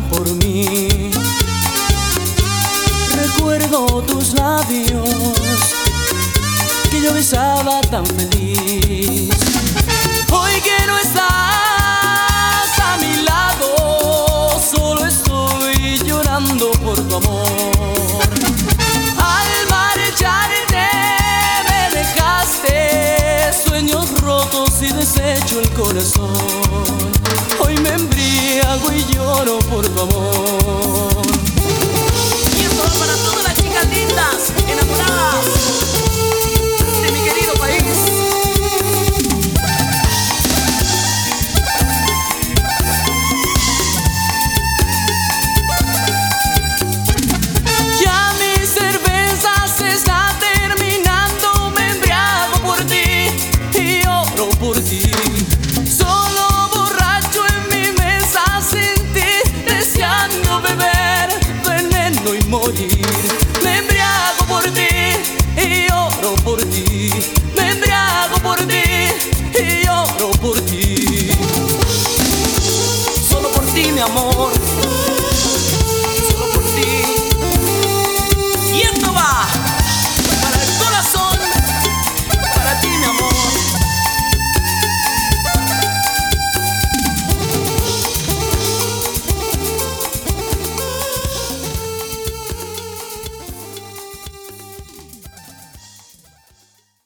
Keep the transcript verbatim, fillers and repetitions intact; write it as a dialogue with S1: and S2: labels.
S1: por mí. Recuerdo tus labios que yo besaba tan feliz. Hoy que no estás a mi lado, solo estoy llorando por tu amor. Al marcharte me dejaste sueños rotos y deshecho el corazón. Hoy me embriago y lloro por tu amor.
S2: Y esto va para todas las chicas lindas, enamoradas de mi querido país.
S1: Ya mi cerveza se está terminando, me embriago por ti y lloro por ti. Solo borracho en mi mesa sin ti, deseando beber veneno y morir. Me embriago por ti.